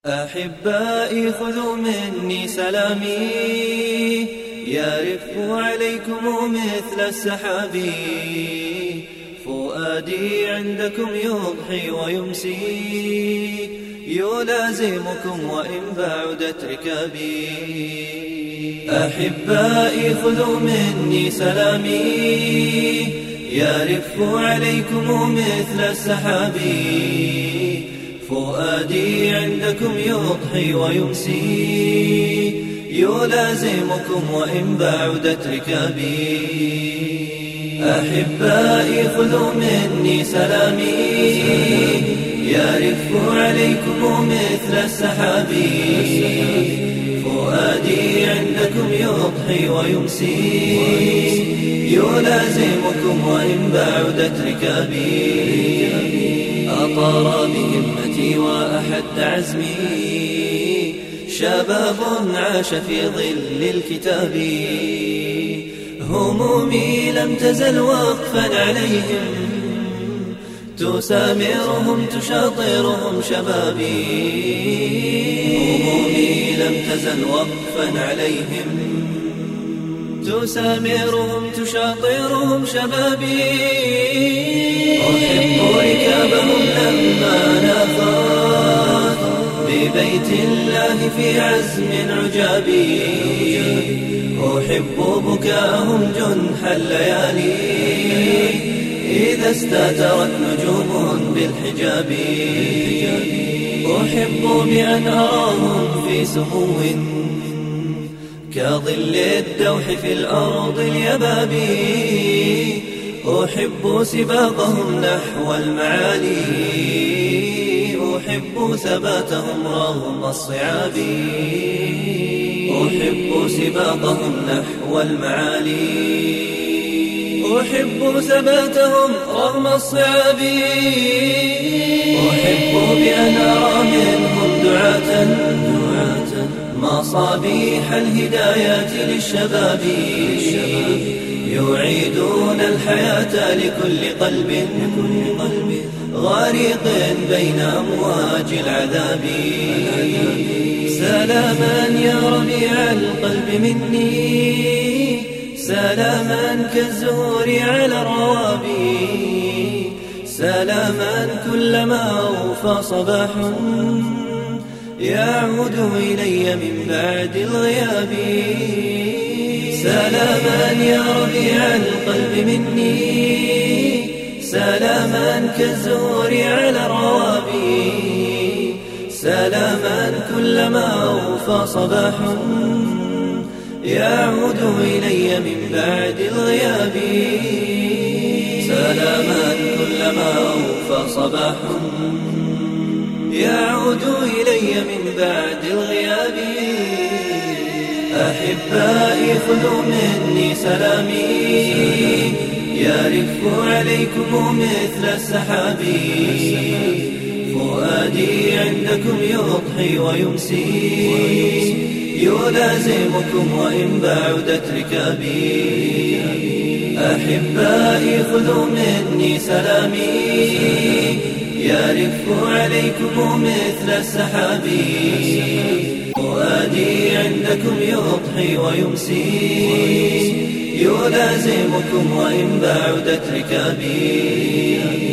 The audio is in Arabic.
أحبائي خذوا مني سلامي، يرف عليكم مثل السحاب. فؤادي عندكم يضحي ويمسي، يلازمكم وإن بعدت ركابي. أحبائي خذوا مني سلامي، يرف عليكم مثل السحاب. فؤادي عندكم يضحي ويمسي، يلازمكم وإن بعدت ركابي. أحبائي خذوا مني سلامي، يرف عليكم مثل السحاب. فؤادي عندكم يضحي ويمسي، يلازمكم وإن بعدت ركابي. أطار بهمتي وأحد عزمي، شباب عاش في ظل الكتاب. همومي لم تزل وقفا عليهم، تسامرهم تشاطرهم شبابي. همومي لم تزل وقفا عليهم، تسامرهم تشاطرهم شبابي. أحب ركابهم لما نافوا ببيت الله في عزم عجابي. أحب بكاءهم جنح الليالي، إذا استترت نجوم بالحجاب. أحب بأن أراهم في سمو كظل الدوح في الأرض اليبابي. أحب سباقهم نحو المعالي، أحب ثباتهم رغم الصعاب. أحب سباقهم نحو المعالي، أحب ثباتهم رغم الصعاب. أحب بأن أرى منهم دعاة مصابيح الهدايات للشباب. يعيدون الحياة لكل قلب غارق بين أمواج العذاب. سلاما يا ربيع القلب مني، سلاما كالزهور على الروابي. سلاما كلما أوفى صباح، يعود إلي من بعد الغياب. سلاما يا ربيع القلب مني، سلاما كالزهور على الروابي. سلاما كلما أوفى صباح، يعود إلي من بعد الغياب. سلاما كلما أوفى صباح، يعود إلي من بعد الغياب. أحبائي خذوا مني سلامي، يرف عليكم مثل السحاب. فؤادي عندكم يضحي ويمسي، يلازمكم وإن بعدت ركابي. أحبائي خذوا مني سلامي، يرف عليكم مثل السحاب. فؤادي عندكم يضحي ويمسي، يلازمكم وإن بعدت ركابي.